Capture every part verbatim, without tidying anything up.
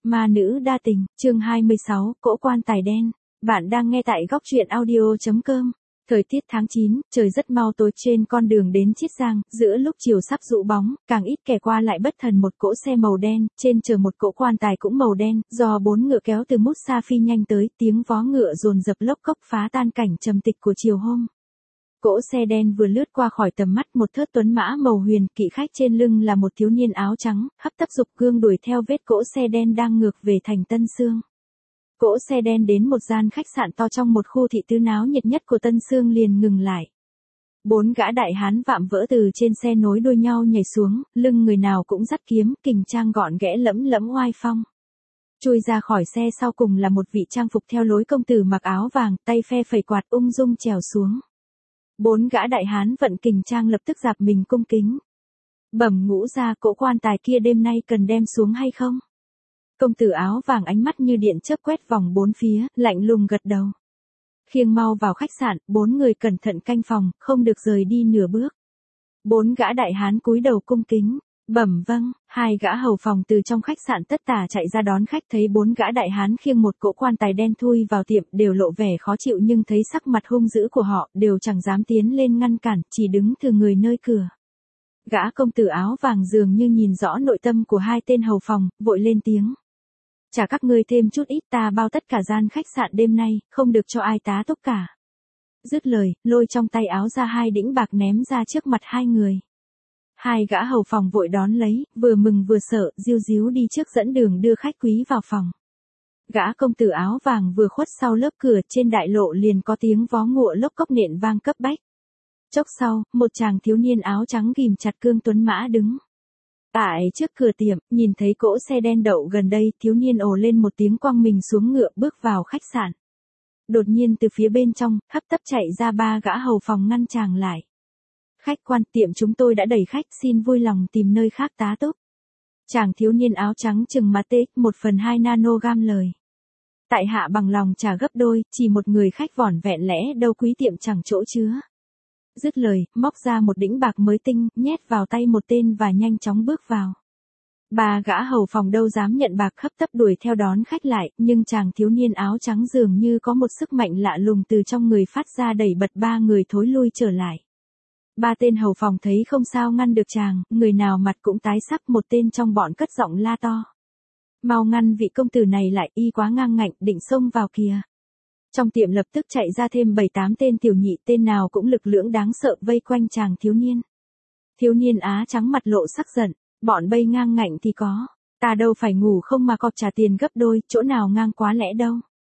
Ma nữ đa tình, chương hai mươi sáu, cỗ quan tài đen. Bạn đang nghe tại góc truyện audio chấm com. Thời tiết tháng chín, trời rất mau tối trên con đường đến Chiết Giang, giữa lúc chiều sắp rũ bóng, càng ít kẻ qua lại bất thần một cỗ xe màu đen, trên chờ một cỗ quan tài cũng màu đen, do bốn ngựa kéo từ Mút Sa phi nhanh tới, tiếng vó ngựa dồn dập lốc cốc phá tan cảnh trầm tịch của chiều hôm. Cỗ xe đen vừa lướt qua khỏi tầm mắt một thớt tuấn mã màu huyền, kỵ khách trên lưng là một thiếu niên áo trắng, hấp tấp dục cương đuổi theo vết cỗ xe đen đang ngược về thành Tân Xương. Cỗ xe đen đến một gian khách sạn to trong một khu thị tứ náo nhiệt nhất của Tân Xương liền ngừng lại. Bốn gã đại hán vạm vỡ từ trên xe nối đuôi nhau nhảy xuống, lưng người nào cũng dắt kiếm, kình trang gọn ghẽ lẫm lẫm oai phong. Chui ra khỏi xe sau cùng là một vị trang phục theo lối công tử mặc áo vàng, tay phe phẩy quạt ung dung trèo xuống. Bốn gã đại hán vận kình trang lập tức dạp mình cung kính. Bẩm ngũ gia, cỗ quan tài kia đêm nay cần đem xuống hay không? Công tử áo vàng ánh mắt như điện chớp quét vòng bốn phía, lạnh lùng gật đầu. Khiêng mau vào khách sạn, bốn người cẩn thận canh phòng, không được rời đi nửa bước. Bốn gã đại hán cúi đầu cung kính. Bẩm vâng, hai gã hầu phòng từ trong khách sạn tất tả chạy ra đón khách, thấy bốn gã đại hán khiêng một cỗ quan tài đen thui vào tiệm, đều lộ vẻ khó chịu nhưng thấy sắc mặt hung dữ của họ, đều chẳng dám tiến lên ngăn cản, chỉ đứng thừ người nơi cửa. Gã công tử áo vàng dường như nhìn rõ nội tâm của hai tên hầu phòng, vội lên tiếng. Trả các ngươi thêm chút ít, ta bao tất cả gian khách sạn đêm nay, không được cho ai tá túc cả. Dứt lời, lôi trong tay áo ra hai đĩnh bạc ném ra trước mặt hai người. Hai gã hầu phòng vội đón lấy, vừa mừng vừa sợ, diu díu đi trước dẫn đường đưa khách quý vào phòng. Gã công tử áo vàng vừa khuất sau lớp cửa, trên đại lộ liền có tiếng vó ngựa lốc cốc nện vang cấp bách. Chốc sau, một chàng thiếu niên áo trắng ghìm chặt cương tuấn mã đứng. Tại trước cửa tiệm, nhìn thấy cỗ xe đen đậu gần đây, thiếu niên ồ lên một tiếng quăng mình xuống ngựa bước vào khách sạn. Đột nhiên từ phía bên trong, hấp tấp chạy ra ba gã hầu phòng ngăn chàng lại. Khách quan, tiệm chúng tôi đã đầy khách, xin vui lòng tìm nơi khác tá túc. Chàng thiếu niên áo trắng chừng mắt tê, một phần hai nanogam lời. Tại hạ bằng lòng trả gấp đôi, chỉ một người khách vỏn vẹn lẽ đâu quý tiệm chẳng chỗ chứa. Dứt lời, móc ra một đĩnh bạc mới tinh, nhét vào tay một tên và nhanh chóng bước vào. Ba gã hầu phòng đâu dám nhận bạc, hấp tấp đuổi theo đón khách lại, nhưng chàng thiếu niên áo trắng dường như có một sức mạnh lạ lùng từ trong người phát ra đẩy bật ba người thối lui trở lại. Ba tên hầu phòng thấy không sao ngăn được chàng, người nào mặt cũng tái sắc, một tên trong bọn cất giọng la to. Mau ngăn vị công tử này lại, y quá ngang ngạnh, định xông vào kìa. Trong tiệm lập tức chạy ra thêm bảy tám tên tiểu nhị, tên nào cũng lực lưỡng đáng sợ vây quanh chàng thiếu niên. Thiếu niên á trắng mặt lộ sắc giận, bọn bây ngang ngạnh thì có, ta đâu phải ngủ không mà cọp trả tiền gấp đôi, chỗ nào ngang quá lẽ đâu.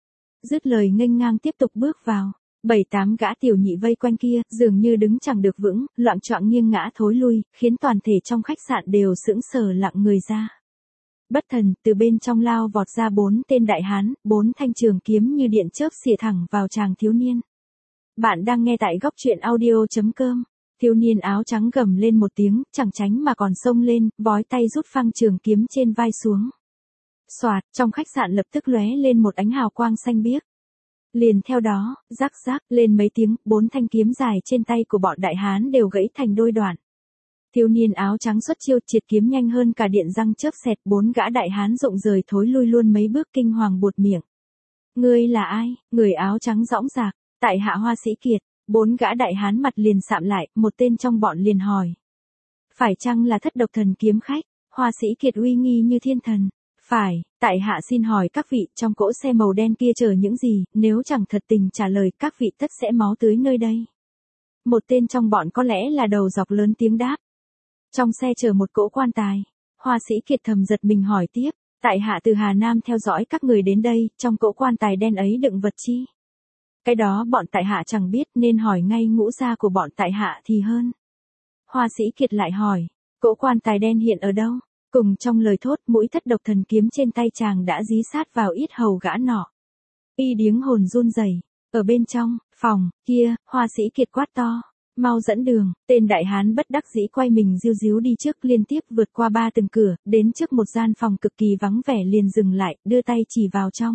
Dứt lời nghênh ngang tiếp tục bước vào. Bảy tám gã tiểu nhị vây quanh kia, dường như đứng chẳng được vững, loạng choạng nghiêng ngã thối lui, khiến toàn thể trong khách sạn đều sững sờ lặng người ra. Bất thần, từ bên trong lao vọt ra bốn tên đại hán, bốn thanh trường kiếm như điện chớp xỉa thẳng vào chàng thiếu niên. Bạn đang nghe tại góc truyện audio chấm com. Thiếu niên áo trắng gầm lên một tiếng, chẳng tránh mà còn xông lên, vói tay rút phăng trường kiếm trên vai xuống. Xoạt, trong khách sạn lập tức lóe lên một ánh hào quang xanh biếc. Liền theo đó, rắc rắc lên mấy tiếng, bốn thanh kiếm dài trên tay của bọn đại hán đều gãy thành đôi đoạn. Thiếu niên áo trắng xuất chiêu, triệt kiếm nhanh hơn cả điện răng chớp xẹt, bốn gã đại hán rụng rời thối lui luôn mấy bước, kinh hoàng buột miệng. Ngươi là ai? Người áo trắng dõng dạc, tại hạ Hoa Sĩ Kiệt. Bốn gã đại hán mặt liền sạm lại, một tên trong bọn liền hỏi. Phải chăng là thất độc thần kiếm khách? Hoa Sĩ Kiệt uy nghi như thiên thần. Phải, tại hạ xin hỏi các vị, trong cỗ xe màu đen kia chờ những gì, nếu chẳng thật tình trả lời các vị tất sẽ máu tưới nơi đây. Một tên trong bọn có lẽ là đầu dọc lớn tiếng đáp. Trong xe chờ một cỗ quan tài. Hoa Sĩ Kiệt thầm giật mình hỏi tiếp, tại hạ từ Hà Nam theo dõi các người đến đây, trong cỗ quan tài đen ấy đựng vật chi? Cái đó bọn tại hạ chẳng biết nên hỏi ngay ngũ gia của bọn tại hạ thì hơn. Hoa Sĩ Kiệt lại hỏi, cỗ quan tài đen hiện ở đâu? Cùng trong lời thốt, mũi thất độc thần kiếm trên tay chàng đã dí sát vào yết hầu gã nọ. Y điếng hồn run rẩy. Ở bên trong phòng kia, Hoa Sĩ Kiệt quát to, mau dẫn đường. Tên đại hán bất đắc dĩ quay mình diu díu đi trước, liên tiếp vượt qua ba tầng cửa, đến trước một gian phòng cực kỳ vắng vẻ liền dừng lại, đưa tay chỉ vào trong.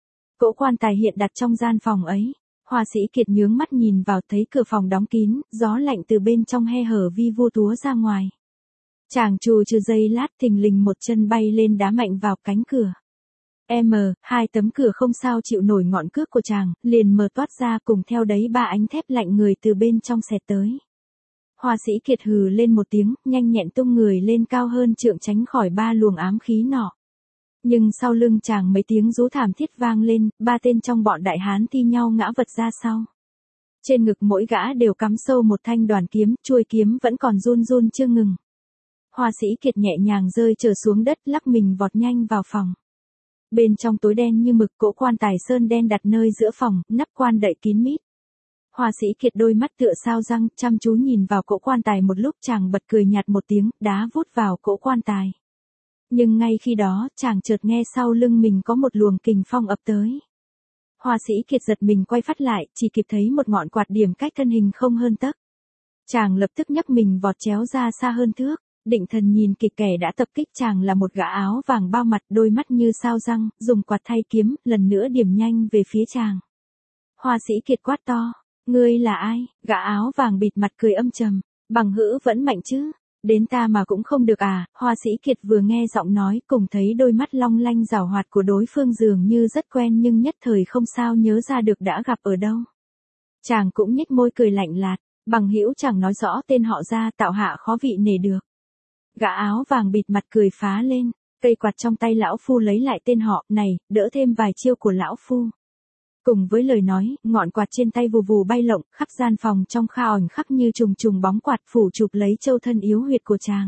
Cỗ quan tài hiện đặt trong gian phòng ấy. Hoa Sĩ Kiệt nhướng mắt nhìn vào, thấy cửa phòng đóng kín, gió lạnh từ bên trong he hở vi vu túa ra ngoài. Chàng chù chừ giây lát, thình lình một chân bay lên đá mạnh vào cánh cửa. M, hai tấm cửa không sao chịu nổi ngọn cước của chàng, liền mở toát ra cùng theo đấy ba ánh thép lạnh người từ bên trong xẹt tới. Hoa sĩ Kiệt hừ lên một tiếng, nhanh nhẹn tung người lên cao hơn trượng tránh khỏi ba luồng ám khí nọ. Nhưng sau lưng chàng mấy tiếng rú thảm thiết vang lên, ba tên trong bọn đại hán thi nhau ngã vật ra sau. Trên ngực mỗi gã đều cắm sâu một thanh đoàn kiếm, chuôi kiếm vẫn còn run run chưa ngừng. Hoa sĩ Kiệt nhẹ nhàng rơi trở xuống đất, lắc mình vọt nhanh vào phòng. Bên trong tối đen như mực, cỗ quan tài sơn đen đặt nơi giữa phòng, nắp quan đậy kín mít. Hoa sĩ Kiệt đôi mắt tựa sao răng, chăm chú nhìn vào cỗ quan tài một lúc, chàng bật cười nhạt một tiếng, đá vút vào cỗ quan tài. Nhưng ngay khi đó, chàng chợt nghe sau lưng mình có một luồng kình phong ập tới. Hoa sĩ Kiệt giật mình quay phát lại, chỉ kịp thấy một ngọn quạt điểm cách thân hình không hơn tấc. Chàng lập tức nhấc mình vọt chéo ra xa hơn thước, định thần nhìn kịch kẻ đã tập kích chàng là một gã áo vàng bao mặt, đôi mắt như sao răng, dùng quạt thay kiếm, lần nữa điểm nhanh về phía chàng. Hoa sĩ Kiệt quát to, ngươi là ai? Gã áo vàng bịt mặt cười âm trầm, bằng hữu vẫn mạnh chứ? Đến ta mà cũng không được à? Hoa sĩ Kiệt vừa nghe giọng nói, cùng thấy đôi mắt long lanh giảo hoạt của đối phương dường như rất quen, nhưng nhất thời không sao nhớ ra được đã gặp ở đâu. Chàng cũng nhếch môi cười lạnh lạt, bằng hữu chẳng nói rõ tên họ ra, tạo hạ khó vị nể được. Gã áo vàng bịt mặt cười phá lên, cây quạt trong tay lão phu lấy lại tên họ, này, đỡ thêm vài chiêu của lão phu. Cùng với lời nói, ngọn quạt trên tay vù vù bay lộng, khắp gian phòng trong kha ỏnh khắp như trùng trùng bóng quạt phủ chụp lấy châu thân yếu huyệt của chàng.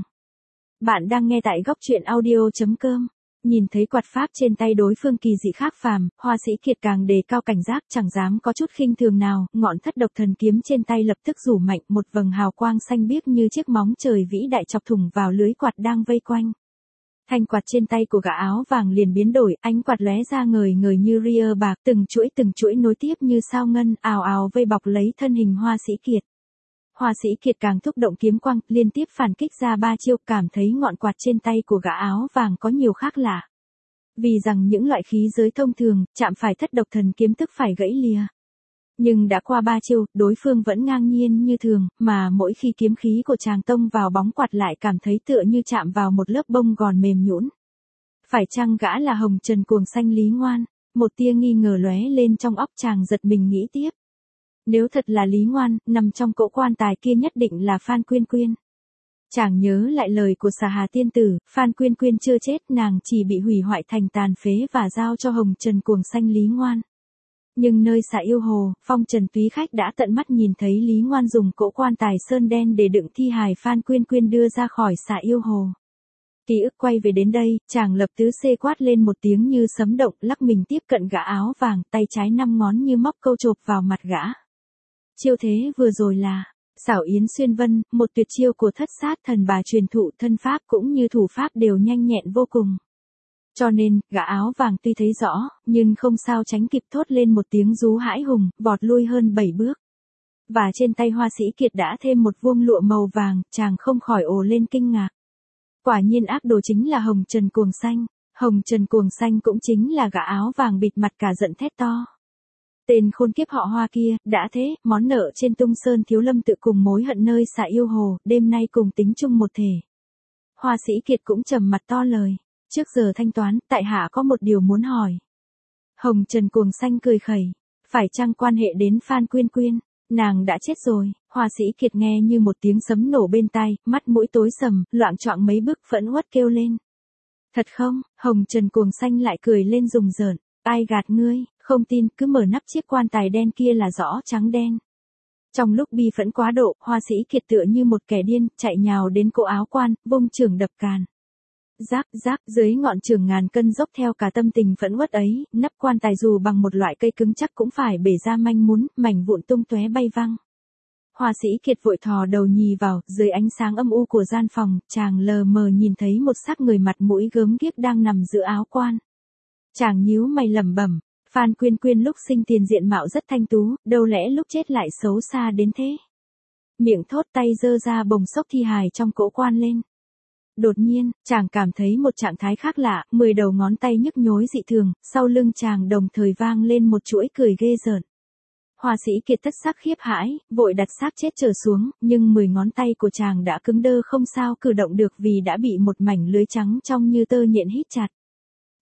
Bạn đang nghe tại góc truyện audio chấm com. Nhìn thấy quạt pháp trên tay đối phương kỳ dị khác phàm, Hoa sĩ Kiệt càng đề cao cảnh giác, chẳng dám có chút khinh thường nào, ngọn thất độc thần kiếm trên tay lập tức rủ mạnh, một vầng hào quang xanh biếc như chiếc móng trời vĩ đại chọc thủng vào lưới quạt đang vây quanh. Thanh quạt trên tay của gã áo vàng liền biến đổi, ánh quạt lóe ra ngời ngời như ria bạc, từng chuỗi từng chuỗi nối tiếp như sao ngân, ào ào vây bọc lấy thân hình Hoa sĩ Kiệt. Hoa sĩ Kiệt càng thúc động kiếm quang, liên tiếp phản kích ra ba chiêu, cảm thấy ngọn quạt trên tay của gã áo vàng có nhiều khác lạ. Vì rằng những loại khí giới thông thường, chạm phải thất độc thần kiếm tức phải gãy lìa. Nhưng đã qua ba chiêu, đối phương vẫn ngang nhiên như thường, mà mỗi khi kiếm khí của chàng tông vào bóng quạt lại cảm thấy tựa như chạm vào một lớp bông gòn mềm nhũn. Phải chăng gã là Hồng Trần Cuồng Xanh Lý Ngoan? Một tia nghi ngờ lóe lên trong óc chàng, giật mình nghĩ tiếp. Nếu thật là Lý Ngoan, nằm trong cỗ quan tài kia nhất định là Phan Quyên Quyên. Chàng nhớ lại lời của Xà Hà tiên tử, Phan Quyên Quyên chưa chết, nàng chỉ bị hủy hoại thành tàn phế và giao cho Hồng Trần Cuồng Xanh Lý Ngoan. Nhưng nơi Xà Yêu Hồ, Phong Trần Túy Khách đã tận mắt nhìn thấy Lý Ngoan dùng cỗ quan tài sơn đen để đựng thi hài Phan Quyên Quyên đưa ra khỏi Xà Yêu Hồ. Ký ức quay về đến đây, chàng lập tứ xê quát lên một tiếng như sấm động, lắc mình tiếp cận gã áo vàng, tay trái năm ngón như móc câu chộp vào mặt gã. Chiêu thế vừa rồi là Xảo Yến Xuyên Vân, một tuyệt chiêu của Thất Sát Thần Bà truyền thụ, thân pháp cũng như thủ pháp đều nhanh nhẹn vô cùng. Cho nên, gã áo vàng tuy thấy rõ, nhưng không sao tránh kịp, thốt lên một tiếng rú hãi hùng, vọt lui hơn bảy bước. Và trên tay Hoa sĩ Kiệt đã thêm một vuông lụa màu vàng, chàng không khỏi ồ lên kinh ngạc. Quả nhiên ác đồ chính là Hồng Trần Cuồng Xanh, Hồng Trần Cuồng Xanh cũng chính là gã áo vàng bịt mặt cả giận thét to. Tên khôn kiếp họ Hoa kia, đã thế, món nợ trên Tung Sơn Thiếu Lâm tự cùng mối hận nơi Xà Yêu Hồ, đêm nay cùng tính chung một thể. Hoa sĩ Kiệt cũng trầm mặt to lời, trước giờ thanh toán, tại hạ có một điều muốn hỏi. Hồng Trần Cuồng Xanh cười khẩy, phải chăng quan hệ đến Phan Quyên Quyên? Nàng đã chết rồi. Hoa sĩ Kiệt nghe như một tiếng sấm nổ bên tai, mắt mũi tối sầm, loạng choạng mấy bước phẫn uất kêu lên. Thật không? Hồng Trần Cuồng Xanh lại cười lên rùng rợn, ai gạt ngươi, không tin cứ mở nắp chiếc quan tài đen kia là rõ trắng đen. Trong lúc bi phẫn quá độ, Hoa sĩ Kiệt tựa như một kẻ điên, chạy nhào đến cỗ áo quan, vung chưởng đập càn. Giáp giáp, dưới ngọn chưởng ngàn cân dốc theo cả tâm tình phẫn uất ấy, nắp quan tài dù bằng một loại cây cứng chắc cũng phải bể ra manh mún, mảnh vụn tung tóe bay văng. Hoa sĩ Kiệt vội thò đầu nhì vào, dưới ánh sáng âm u của gian phòng, chàng lờ mờ nhìn thấy một xác người mặt mũi gớm ghiếc đang nằm giữa áo quan. Chàng nhíu mày lẩm bẩm, Phan Quyên Quyên lúc sinh tiền diện mạo rất thanh tú, đâu lẽ lúc chết lại xấu xa đến thế. Miệng thốt, tay giơ ra bồng xốc thi hài trong cỗ quan lên. Đột nhiên, chàng cảm thấy một trạng thái khác lạ, mười đầu ngón tay nhức nhối dị thường, sau lưng chàng đồng thời vang lên một chuỗi cười ghê rợn. Hoa sĩ Kiệt thất sắc khiếp hãi, vội đặt xác chết trở xuống, nhưng mười ngón tay của chàng đã cứng đơ không sao cử động được vì đã bị một mảnh lưới trắng trong như tơ nhện hít chặt.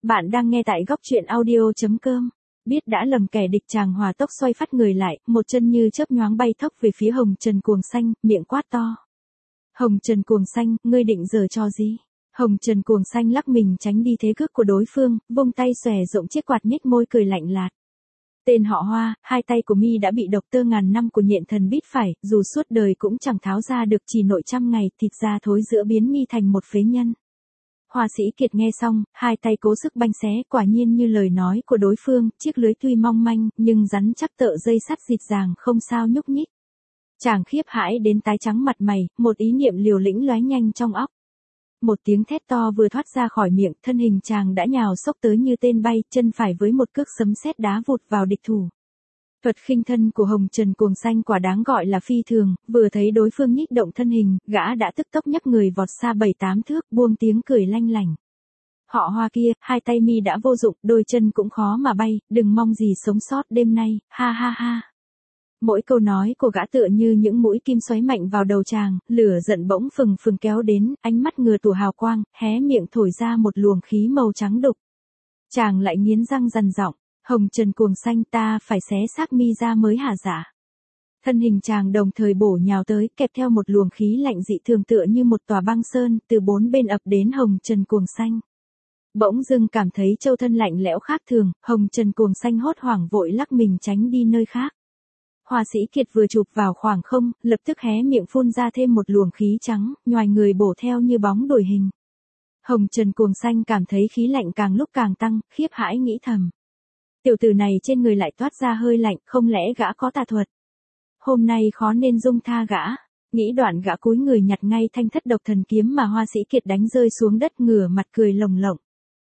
Bạn đang nghe tại góc truyện audio.com. Biết đã lầm kẻ địch, chàng hòa tốc xoay phát người lại, một chân như chớp nhoáng bay thốc về phía Hồng Trần Cuồng Xanh, miệng quát to. Hồng Trần Cuồng Xanh, ngươi định giở trò gì? Hồng Trần Cuồng Xanh lắc mình tránh đi thế cước của đối phương, vung tay xòe rộng chiếc quạt, nhếch môi cười lạnh lạt. Tên họ Hoa, hai tay của mi đã bị độc tơ ngàn năm của nhện thần bít phải, dù suốt đời cũng chẳng tháo ra được, chỉ nội trăm ngày, thịt da thối rữa biến mi thành một phế nhân. Hoa Sĩ Kiệt nghe xong, hai tay cố sức banh xé, quả nhiên như lời nói của đối phương, chiếc lưới tuy mong manh, nhưng rắn chắc tợ dây sắt dịt dàng không sao nhúc nhích. Chàng khiếp hãi đến tái trắng mặt mày, một ý niệm liều lĩnh lóe nhanh trong óc. Một tiếng thét to vừa thoát ra khỏi miệng, thân hình chàng đã nhào xốc tới như tên bay, chân phải với một cước sấm sét đá vụt vào địch thủ. Thuật khinh thân của Hồng Trần Cuồng Xanh quả đáng gọi là phi thường, vừa thấy đối phương nhích động thân hình, gã đã tức tốc nhấc người vọt xa bảy tám thước, buông tiếng cười lanh lảnh. Họ Hoa kia, hai tay mi đã vô dụng, đôi chân cũng khó mà bay, đừng mong gì sống sót đêm nay, ha ha ha. Mỗi câu nói của gã tựa như những mũi kim xoáy mạnh vào đầu chàng, lửa giận bỗng phừng phừng kéo đến, ánh mắt ngừa tủa hào quang, hé miệng thổi ra một luồng khí màu trắng đục. Chàng lại nghiến răng dằn giọng, Hồng Trần Cuồng Xanh, ta phải xé xác mi ra mới hả dạ. Thân hình chàng đồng thời bổ nhào tới, kẹp theo một luồng khí lạnh dị thường tựa như một tòa băng sơn, từ bốn bên ập đến Hồng Trần Cuồng Xanh. Bỗng dưng cảm thấy châu thân lạnh lẽo khác thường, Hồng Trần Cuồng Xanh hốt hoảng vội lắc mình tránh đi nơi khác. Hoa Sĩ Kiệt vừa chụp vào khoảng không, lập tức hé miệng phun ra thêm một luồng khí trắng, nhoài người bổ theo như bóng đổi hình. Hồng Trần Cuồng Xanh cảm thấy khí lạnh càng lúc càng tăng, khiếp hãi nghĩ thầm. Tiểu tử này trên người lại toát ra hơi lạnh, không lẽ gã có tà thuật? Hôm nay khó nên dung tha gã. Nghĩ đoạn gã cúi người nhặt ngay thanh thất độc thần kiếm mà Hoa Sĩ Kiệt đánh rơi xuống đất, ngửa mặt cười lồng lộng.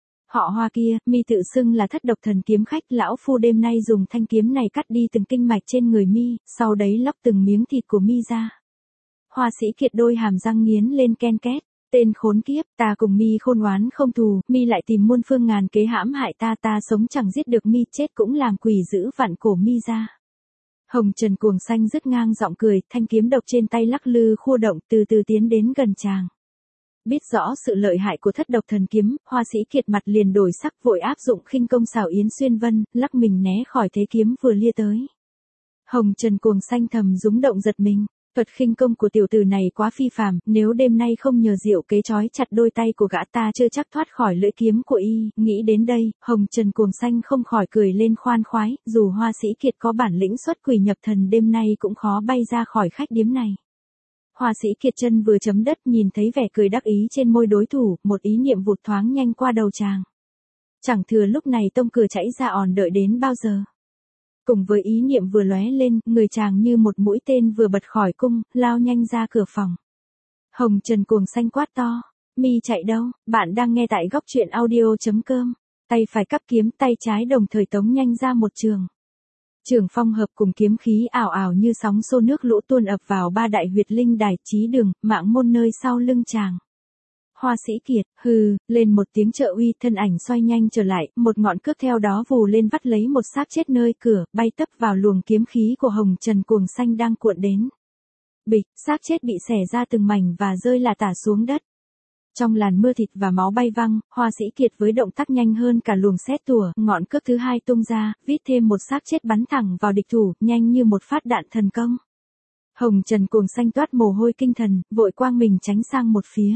Họ Hoa kia, mi tự xưng là thất độc thần kiếm khách, lão phu đêm nay dùng thanh kiếm này cắt đi từng kinh mạch trên người mi, sau đấy lóc từng miếng thịt của mi ra. Hoa Sĩ Kiệt đôi hàm răng nghiến lên ken két. Tên khốn kiếp, ta cùng mi khôn oán không thù, mi lại tìm muôn phương ngàn kế hãm hại ta, ta sống chẳng giết được mi, chết cũng làm quỷ giữ vặn cổ mi ra. Hồng Trần Cuồng Xanh dứt ngang giọng cười, thanh kiếm độc trên tay lắc lư khua động, từ từ tiến đến gần chàng. Biết rõ sự lợi hại của thất độc thần kiếm, Hoa Sĩ Kiệt mặt liền đổi sắc, vội áp dụng khinh công xảo yến xuyên vân, lắc mình né khỏi thế kiếm vừa lia tới. Hồng Trần Cuồng Xanh thầm rúng động giật mình. Thuật khinh công của tiểu tử này quá phi phàm, nếu đêm nay không nhờ diệu kế trói chặt đôi tay của gã ta chưa chắc thoát khỏi lưỡi kiếm của y. Nghĩ đến đây, Hồng Trần Cuồng Xanh không khỏi cười lên khoan khoái, dù Hoa Sĩ Kiệt có bản lĩnh xuất quỷ nhập thần đêm nay cũng khó bay ra khỏi khách điếm này. Hoa Sĩ Kiệt chân vừa chấm đất, nhìn thấy vẻ cười đắc ý trên môi đối thủ, một ý niệm vụt thoáng nhanh qua đầu chàng. Chẳng thừa lúc này tông cửa chảy ra òn, đợi đến bao giờ. Cùng với ý niệm vừa lóe lên, người chàng như một mũi tên vừa bật khỏi cung, lao nhanh ra cửa phòng. Hồng Trần Cuồng Xanh quát to, mi chạy đâu? Bạn đang nghe tại góc truyện audio.com. Tay phải cắp kiếm, tay trái đồng thời tống nhanh ra một trường. Trường phong hợp cùng kiếm khí ảo ảo như sóng xô nước lũ tuôn ập vào ba đại huyệt linh đài, trí đường, mạng môn nơi sau lưng chàng. Hoa Sĩ Kiệt, hừ, lên một tiếng trợ uy, thân ảnh xoay nhanh trở lại, một ngọn cước theo đó vù lên vắt lấy một xác chết nơi cửa, bay tấp vào luồng kiếm khí của Hồng Trần Cuồng Xanh đang cuộn đến. Bịch, xác chết bị xẻ ra từng mảnh và rơi lả tả xuống đất. Trong làn mưa thịt và máu bay văng, Hoa Sĩ Kiệt với động tác nhanh hơn cả luồng sét tủa, ngọn cước thứ hai tung ra, vít thêm một xác chết bắn thẳng vào địch thủ, nhanh như một phát đạn thần công. Hồng Trần Cuồng Xanh toát mồ hôi kinh thần, vội quang mình tránh sang một phía.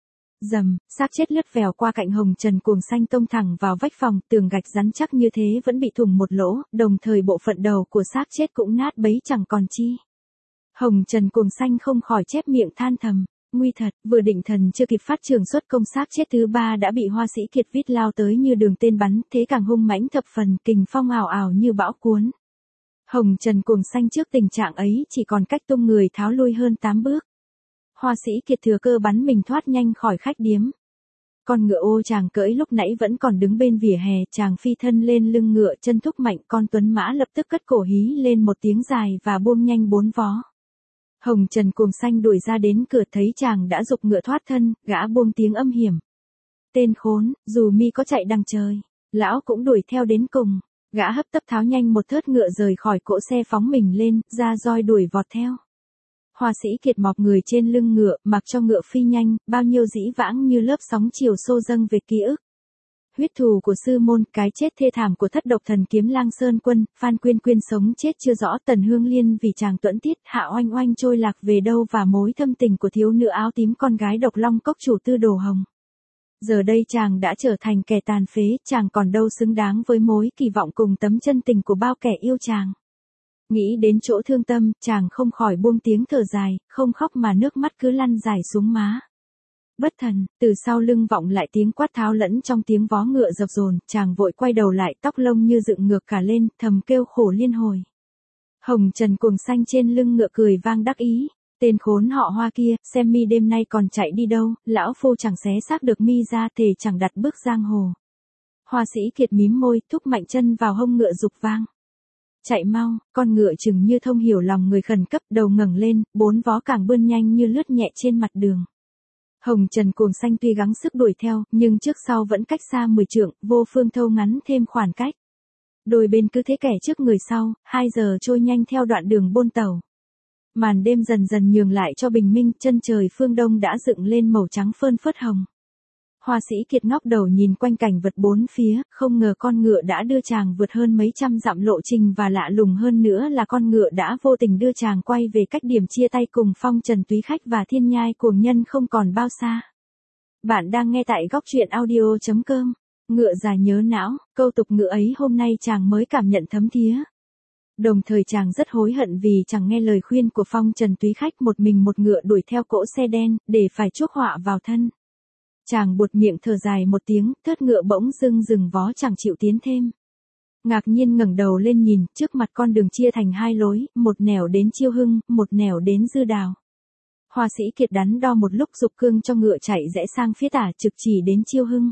Dầm, xác chết lướt vèo qua cạnh Hồng Trần Cuồng Xanh tông thẳng vào vách phòng, tường gạch rắn chắc như thế vẫn bị thủng một lỗ, đồng thời bộ phận đầu của xác chết cũng nát bấy chẳng còn chi. Hồng Trần Cuồng Xanh không khỏi chép miệng than thầm, nguy thật, vừa định thần chưa kịp phát trường xuất công, xác chết thứ ba đã bị Hoa Sĩ Kiệt vít lao tới như đường tên bắn, thế càng hung mãnh thập phần, kình phong ảo ảo như bão cuốn. Hồng Trần Cuồng Xanh trước tình trạng ấy chỉ còn cách tung người tháo lui hơn tám bước. Hoa Sĩ Kiệt thừa cơ bắn mình thoát nhanh khỏi khách điếm. Con ngựa ô chàng cưỡi lúc nãy vẫn còn đứng bên vỉa hè, chàng phi thân lên lưng ngựa, chân thúc mạnh, con tuấn mã lập tức cất cổ hí lên một tiếng dài và buông nhanh bốn vó. Hồng Trần Cuồng Xanh đuổi ra đến cửa, thấy chàng đã giục ngựa thoát thân, gã buông tiếng âm hiểm. Tên khốn, dù mi có chạy đằng trời, lão cũng đuổi theo đến cùng. Gã hấp tấp tháo nhanh một thớt ngựa rời khỏi cỗ xe, phóng mình lên, ra roi đuổi vọt theo. Hoa Sĩ Kiệt mọc người trên lưng ngựa, mặc cho ngựa phi nhanh, bao nhiêu dĩ vãng như lớp sóng chiều xô dâng về ký ức. huyết thù của sư môn, cái chết thê thảm của thất độc thần kiếm lang Sơn Quân, Phan Quyên Quyên sống chết chưa rõ, Tần Hương Liên vì chàng tuẫn tiết, Hạ Oanh Oanh trôi lạc về đâu và mối thâm tình của thiếu nữ áo tím con gái độc long cốc chủ Tư Đồ Hồng. Giờ đây chàng đã trở thành kẻ tàn phế, chàng còn đâu xứng đáng với mối kỳ vọng cùng tấm chân tình của bao kẻ yêu chàng. Nghĩ đến chỗ thương tâm, chàng không khỏi buông tiếng thở dài, không khóc mà nước mắt cứ lăn dài xuống má. Bất thần, từ sau lưng vọng lại tiếng quát tháo lẫn trong tiếng vó ngựa dập dồn, chàng vội quay đầu lại, tóc lông như dựng ngược cả lên, thầm kêu khổ liên hồi. Hồng Trần Cuồng Xanh trên lưng ngựa cười vang đắc ý, tên khốn họ Hoa kia, xem mi đêm nay còn chạy đi đâu, lão phu chẳng xé xác được mi ra thề chẳng đặt bước giang hồ. Hoa Sĩ Kiệt mím môi, thúc mạnh chân vào hông ngựa dục vang. Chạy mau, con ngựa chừng như thông hiểu lòng người khẩn cấp, đầu ngẩng lên, bốn vó càng bươn nhanh như lướt nhẹ trên mặt đường. Hồng Trần Cuồng Xanh tuy gắng sức đuổi theo, nhưng trước sau vẫn cách xa mười trượng, vô phương thâu ngắn thêm khoảng cách. Đôi bên cứ thế kẻ trước người sau, hai giờ trôi nhanh theo đoạn đường buôn tàu. Màn đêm dần dần nhường lại cho bình minh, chân trời phương đông đã dựng lên màu trắng phơn phớt hồng. Hoa Sĩ Kiệt ngóc đầu nhìn quanh cảnh vật bốn phía, không ngờ con ngựa đã đưa chàng vượt hơn mấy trăm dặm lộ trình, và lạ lùng hơn nữa là con ngựa đã vô tình đưa chàng quay về cách điểm chia tay cùng Phong Trần Túy Khách và Thiên Nhai Cuồng Nhân không còn bao xa. Bạn đang nghe tại góc truyện audio chấm com. Ngựa già nhớ não, câu tục ngựa ấy hôm nay chàng mới cảm nhận thấm thía. Đồng thời chàng rất hối hận vì chẳng nghe lời khuyên của Phong Trần Túy Khách một mình một ngựa đuổi theo cỗ xe đen, để phải chuốc họa vào thân. Chàng buột miệng thở dài một tiếng, thớt ngựa bỗng dưng dừng vó chẳng chịu tiến thêm. Ngạc nhiên ngẩng đầu lên nhìn, trước mặt con đường chia thành hai lối, một nẻo đến Chiêu Hưng, một nẻo đến Dư Đào. Hoa Sĩ Kiệt đắn đo một lúc giục cương cho ngựa chạy rẽ sang phía tả trực chỉ đến Chiêu Hưng.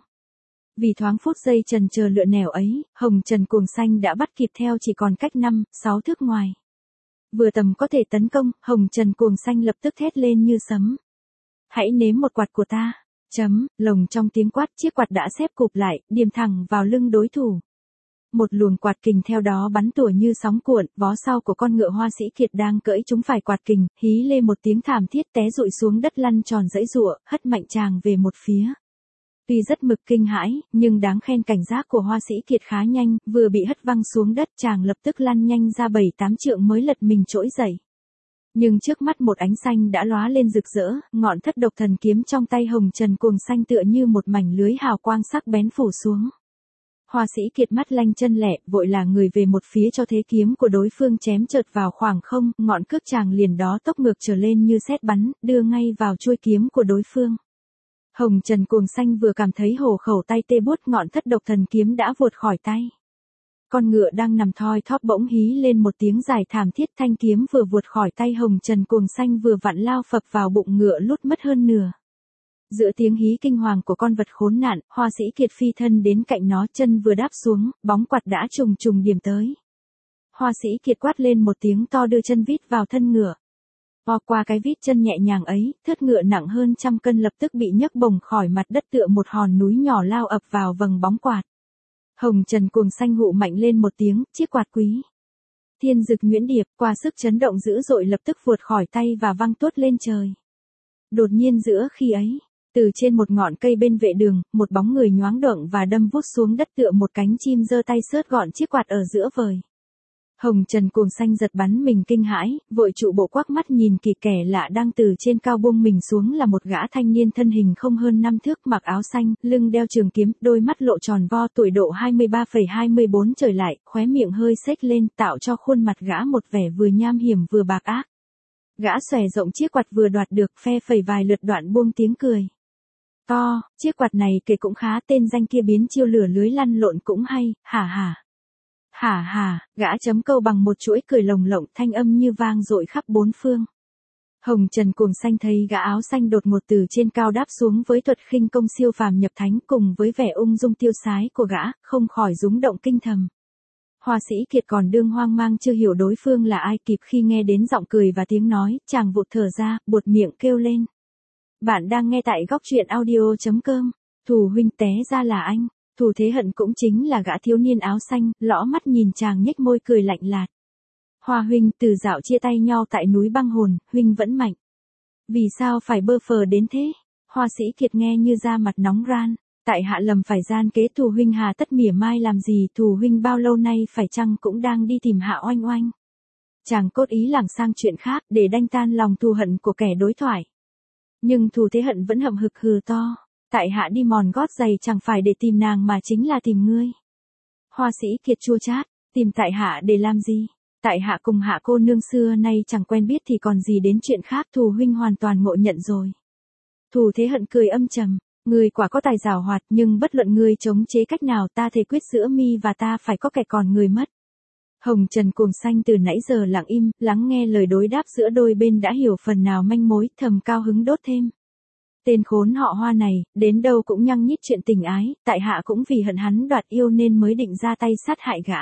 Vì thoáng phút giây trần chờ lựa nẻo ấy, Hồng Trần Cuồng Xanh đã bắt kịp theo chỉ còn cách năm, sáu thước ngoài. Vừa tầm có thể tấn công, Hồng Trần Cuồng Xanh lập tức thét lên như sấm. Hãy nếm một quạt của ta. Chấm, lồng trong tiếng quát, chiếc quạt đã xếp cụp lại, điềm thẳng vào lưng đối thủ. Một luồng quạt kình theo đó bắn tủa như sóng cuộn, vó sau của con ngựa Hoa Sĩ Kiệt đang cưỡi chúng phải quạt kình, hí lê một tiếng thảm thiết té rụi xuống đất lăn tròn dãy giụa, hất mạnh chàng về một phía. Tuy rất mực kinh hãi, nhưng đáng khen cảnh giác của Hoa Sĩ Kiệt khá nhanh, vừa bị hất văng xuống đất chàng lập tức lăn nhanh ra bảy tám trượng mới lật mình trỗi dậy. Nhưng trước mắt một ánh xanh đã lóa lên rực rỡ, ngọn thất độc thần kiếm trong tay Hồng Trần Cuồng Xanh tựa như một mảnh lưới hào quang sắc bén phủ xuống. Hoa Sĩ Kiệt mắt lanh chân lẹ, vội là người về một phía cho thế kiếm của đối phương chém chợt vào khoảng không, ngọn cước chàng liền đó tốc ngược trở lên như sét bắn, đưa ngay vào chuôi kiếm của đối phương. Hồng Trần Cuồng Xanh vừa cảm thấy hổ khẩu tay tê buốt, ngọn thất độc thần kiếm đã vụt khỏi tay. Con ngựa đang nằm thoi thóp bỗng hí lên một tiếng dài thảm thiết, thanh kiếm vừa vụt khỏi tay Hồng Trần Cuồng Xanh vừa vặn lao phập vào bụng ngựa lút mất hơn nửa. Giữa tiếng hí kinh hoàng của con vật khốn nạn, Hoa Sĩ Kiệt phi thân đến cạnh nó, chân vừa đáp xuống, bóng quạt đã trùng trùng điểm tới. Hoa Sĩ Kiệt quát lên một tiếng to đưa chân vít vào thân ngựa. Vo qua cái vít chân nhẹ nhàng ấy, thớt ngựa nặng hơn trăm cân lập tức bị nhấc bổng khỏi mặt đất tựa một hòn núi nhỏ lao ập vào vầng bóng quạt. Hồng Trần Cuồng Xanh hụ mạnh lên một tiếng, chiếc quạt quý Thiên Dực Nhuyễn Điệp qua sức chấn động dữ dội lập tức vụt khỏi tay và văng tuốt lên trời. Đột nhiên giữa khi ấy, từ trên một ngọn cây bên vệ đường, một bóng người nhoáng động và đâm vút xuống đất tựa một cánh chim giơ tay xớt gọn chiếc quạt ở giữa vời. Hồng Trần Cuồng Xanh giật bắn mình kinh hãi, vội trụ bộ quắc mắt nhìn kỹ, kẻ lạ đang từ trên cao buông mình xuống là một gã thanh niên thân hình không hơn năm thước, mặc áo xanh, lưng đeo trường kiếm, đôi mắt lộ tròn vo, tuổi độ hai mươi ba phẩy hai mươi bốn trở lại, khóe miệng hơi xếch lên, tạo cho khuôn mặt gã một vẻ vừa nham hiểm vừa bạc ác. Gã xòe rộng chiếc quạt vừa đoạt được, phe phẩy vài lượt đoạn buông tiếng cười to, chiếc quạt này kể cũng khá, tên danh kia biến chiêu lửa lưới lăn lộn cũng hay, hả hả. Hả hả, gã chấm câu bằng một chuỗi cười lồng lộng, thanh âm như vang dội khắp bốn phương. Hồng Trần Cuồng Xanh thấy gã áo xanh đột ngột từ trên cao đáp xuống với thuật khinh công siêu phàm nhập thánh cùng với vẻ ung dung tiêu sái của gã, không khỏi rúng động kinh thầm. Hoa Sĩ Kiệt còn đương hoang mang chưa hiểu đối phương là ai, kịp khi nghe đến giọng cười và tiếng nói, chàng vụt thở ra, buột miệng kêu lên. Bạn đang nghe tại góc truyện audio chấm com. Thù huynh, té ra là anh. Thù Thế Hận cũng chính là gã thiếu niên áo xanh, lõ mắt nhìn chàng nhếch môi cười lạnh lạt. Hoa huynh, từ dạo chia tay nhau tại núi băng hồn, huynh vẫn mạnh. Vì sao phải bơ phờ đến thế? Hoa Sĩ Kiệt nghe như da mặt nóng ran. Tại hạ lầm phải gian kế Thù huynh hà tất mỉa mai làm gì, Thù huynh bao lâu nay phải chăng cũng đang đi tìm Hạ Oanh Oanh. Chàng cốt ý lảng sang chuyện khác để đanh tan lòng thù hận của kẻ đối thoại. Nhưng Thù Thế Hận vẫn hậm hực hừ to, tại hạ đi mòn gót giày chẳng phải để tìm nàng mà chính là tìm ngươi. Hoa Sĩ Kiệt chua chát, tìm tại hạ để làm gì? Tại hạ cùng Hạ cô nương xưa nay chẳng quen biết thì còn gì đến chuyện khác, Thù huynh hoàn toàn ngộ nhận rồi. Thù Thế Hận cười âm trầm, ngươi quả có tài giảo hoạt, nhưng bất luận ngươi chống chế cách nào ta thề quyết giữa mi và ta phải có kẻ còn người mất. Hồng Trần Cuồng Xanh từ nãy giờ lặng im, lắng nghe lời đối đáp giữa đôi bên đã hiểu phần nào manh mối, thầm cao hứng đốt thêm. Tên khốn họ Hoa này, đến đâu cũng nhăng nhít chuyện tình ái, tại hạ cũng vì hận hắn đoạt yêu nên mới định ra tay sát hại gã.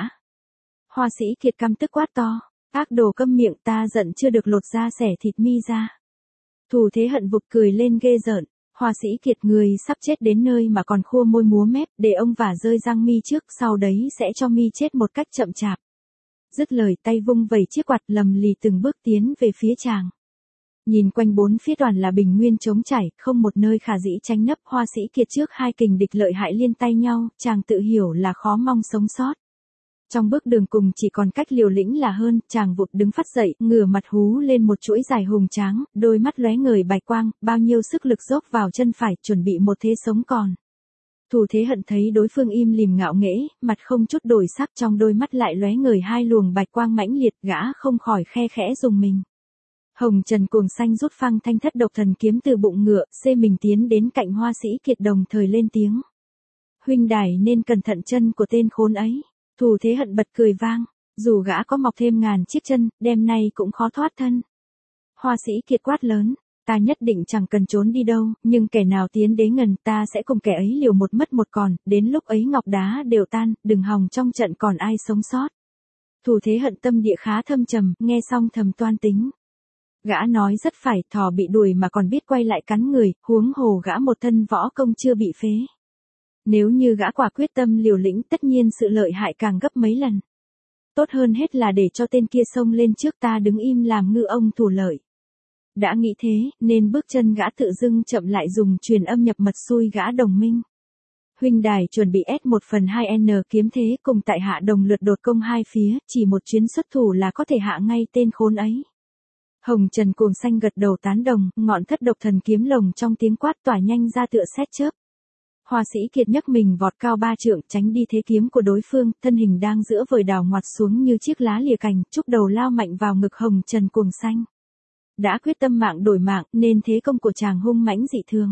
Hoa Sĩ Kiệt căm tức quát to, ác đồ câm miệng, ta giận chưa được lột da xẻ thịt mi ra. Thù Thế Hận vụt cười lên ghê rợn, Hoa Sĩ Kiệt người sắp chết đến nơi mà còn khua môi múa mép, để ông vả rơi răng mi trước, sau đấy sẽ cho mi chết một cách chậm chạp. Dứt lời tay vung vẩy chiếc quạt lầm lì từng bước tiến về phía chàng. Nhìn quanh bốn phía toàn là bình nguyên trống trải, không một nơi khả dĩ tránh nấp, Hoa Sĩ Kiệt trước hai kình địch lợi hại liên tay nhau, chàng tự hiểu là khó mong sống sót. Trong bước đường cùng chỉ còn cách liều lĩnh là hơn, chàng vụt đứng phắt dậy, ngửa mặt hú lên một chuỗi dài hùng tráng, đôi mắt lóe ngời bạch quang, bao nhiêu sức lực dốc vào chân phải, chuẩn bị một thế sống còn. Thù Thế Hận thấy đối phương im lìm ngạo nghễ, mặt không chút đổi sắc, trong đôi mắt lại lóe ngời hai luồng bạch quang mãnh liệt, gã không khỏi khe khẽ rùng mình. Hồng Trần Cuồng Xanh rút phăng thanh thất độc thần kiếm từ bụng ngựa, xê mình tiến đến cạnh Hoa Sĩ Kiệt đồng thời lên tiếng. Huynh đài nên cẩn thận chân của tên khốn ấy. Thù Thế Hận bật cười vang, dù gã có mọc thêm ngàn chiếc chân, đêm nay cũng khó thoát thân. Hoa Sĩ Kiệt quát lớn, ta nhất định chẳng cần trốn đi đâu, nhưng kẻ nào tiến đến gần ta sẽ cùng kẻ ấy liều một mất một còn, đến lúc ấy ngọc đá đều tan, đừng hòng trong trận còn ai sống sót. Thù Thế Hận tâm địa khá thâm trầm, nghe xong thầm toan tính. Gã nói rất phải, thỏ bị đuổi mà còn biết quay lại cắn người, huống hồ gã một thân võ công chưa bị phế. Nếu như gã quả quyết tâm liều lĩnh, tất nhiên sự lợi hại càng gấp mấy lần. Tốt hơn hết là để cho tên kia xông lên trước, ta đứng im làm ngư ông thủ lợi. Đã nghĩ thế, nên bước chân gã tự dưng chậm lại, dùng truyền âm nhập mật xui gã đồng minh. Huynh đài chuẩn bị S một phần hai N kiếm thế, cùng tại hạ đồng lượt đột công hai phía, chỉ một chuyến xuất thủ là có thể hạ ngay tên khốn ấy. Hồng Trần Cuồng Xanh gật đầu tán đồng, ngọn thất độc thần kiếm lồng trong tiếng quát tỏa nhanh ra tựa sét chớp. Hoa Sĩ Kiệt nhấc mình vọt cao ba trượng, tránh đi thế kiếm của đối phương, thân hình đang giữa vời đảo ngoặt xuống như chiếc lá lìa cành, chúc đầu lao mạnh vào ngực Hồng Trần Cuồng Xanh. Đã quyết tâm mạng đổi mạng, nên thế công của chàng hung mãnh dị thường.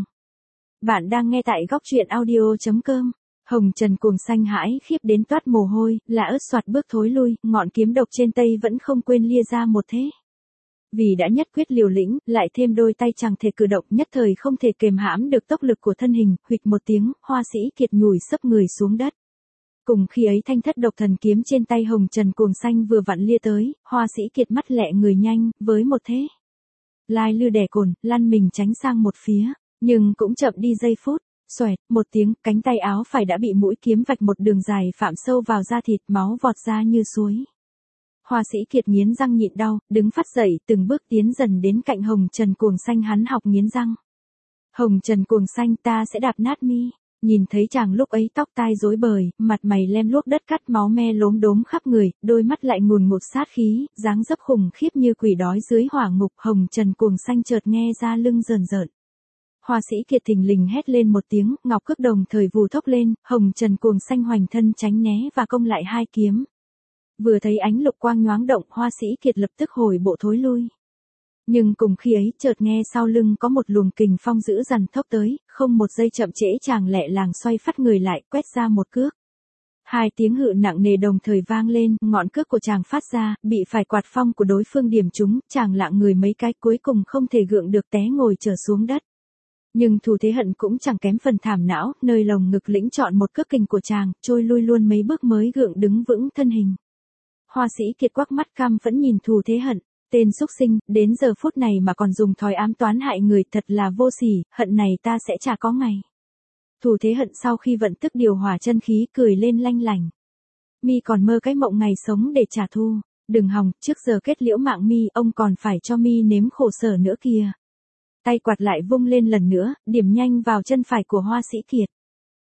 Bạn đang nghe tại góc truyện audio chấm com. Hồng Trần Cuồng Xanh hãi khiếp đến toát mồ hôi, là ớt soạt bước thối lui, ngọn kiếm độc trên tay vẫn không quên lia ra một thế. Vì đã nhất quyết liều lĩnh, lại thêm đôi tay chẳng thể cử động, nhất thời không thể kềm hãm được tốc lực của thân hình, huỵch một tiếng, Hoa Sĩ Kiệt nhùi sấp người xuống đất. Cùng khi ấy thanh thất độc thần kiếm trên tay Hồng Trần Cuồng Xanh vừa vặn lia tới, Hoa Sĩ Kiệt mắt lẹ người nhanh, với một thế lai lư đè cồn, lăn mình tránh sang một phía, nhưng cũng chậm đi giây phút, xoẹt, một tiếng, cánh tay áo phải đã bị mũi kiếm vạch một đường dài phạm sâu vào da thịt, máu vọt ra như suối. Hoa Sĩ Kiệt nghiến răng nhịn đau, đứng phắt dậy, từng bước tiến dần đến cạnh Hồng Trần Cuồng Xanh, hắn học nghiến răng. Hồng Trần Cuồng Xanh, ta sẽ đạp nát mi. Nhìn thấy chàng lúc ấy tóc tai rối bời, mặt mày lem luốc đất cắt, máu me lốm đốm khắp người, đôi mắt lại ngùn ngụt sát khí, dáng dấp khủng khiếp như quỷ đói dưới hỏa ngục. Hồng Trần Cuồng Xanh chợt nghe ra lưng rờn rợn. Hoa Sĩ Kiệt thình lình hét lên một tiếng, ngọc cước đồng thời vù thốc lên, Hồng Trần Cuồng Xanh hoành thân tránh né và công lại hai kiếm. Vừa thấy ánh lục quang nhoáng động, Hoa Sĩ Kiệt lập tức hồi bộ thối lui. Nhưng cùng khi ấy, chợt nghe sau lưng có một luồng kình phong dữ dằn thốc tới, không một giây chậm trễ, chàng lẹ làng xoay phắt người lại, quét ra một cước. Hai tiếng hự nặng nề đồng thời vang lên, ngọn cước của chàng phát ra, bị phải quạt phong của đối phương điểm trúng, chàng lạng người mấy cái, cuối cùng không thể gượng được, té ngồi trở xuống đất. Nhưng Thù Thế Hận cũng chẳng kém phần thảm não, nơi lồng ngực lĩnh chọn một cước kình của chàng, trôi lui luôn mấy bước mới gượng đứng vững thân hình. Hoa Sĩ Kiệt quắc mắt căm phẫn nhìn Thù Thế Hận, tên xúc sinh, đến giờ phút này mà còn dùng thói ám toán hại người, thật là vô sỉ, hận này ta sẽ trả có ngày. Thù Thế Hận sau khi vận tức điều hòa chân khí, cười lên lanh lảnh. Mi còn mơ cái mộng ngày sống để trả thù, đừng hòng, trước giờ kết liễu mạng mi, ông còn phải cho mi nếm khổ sở nữa kìa. Tay quạt lại vung lên lần nữa, điểm nhanh vào chân phải của Hoa Sĩ Kiệt.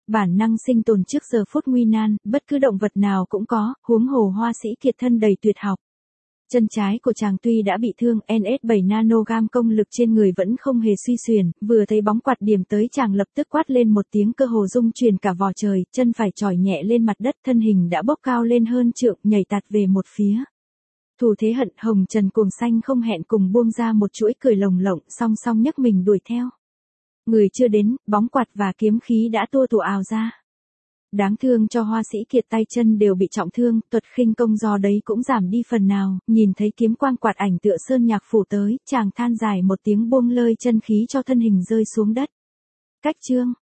Bản năng sinh tồn trước giờ phút nguy nan, bất cứ động vật nào cũng có, huống hồ Hoa Sĩ Kiệt thân đầy tuyệt học. Chân trái của chàng tuy đã bị thương, en ét bảy nanogam công lực trên người vẫn không hề suy xuyển, vừa thấy bóng quạt điểm tới chàng lập tức quát lên một tiếng cơ hồ rung truyền cả vò trời, chân phải chỏi nhẹ lên mặt đất, thân hình đã bốc cao lên hơn trượng, nhảy tạt về một phía. Thủ thế hận hồng trần cuồng xanh không hẹn cùng buông ra một chuỗi cười lồng lộng, song song nhấc mình đuổi theo. Người chưa đến, bóng quạt và kiếm khí đã tua tủa ào ra. Đáng thương cho Hoa Sĩ Kiệt tay chân đều bị trọng thương, thuật khinh công do đấy cũng giảm đi phần nào, nhìn thấy kiếm quang quạt ảnh tựa sơn nhạc phủ tới, chàng than dài một tiếng buông lơi chân khí cho thân hình rơi xuống đất. Cách chương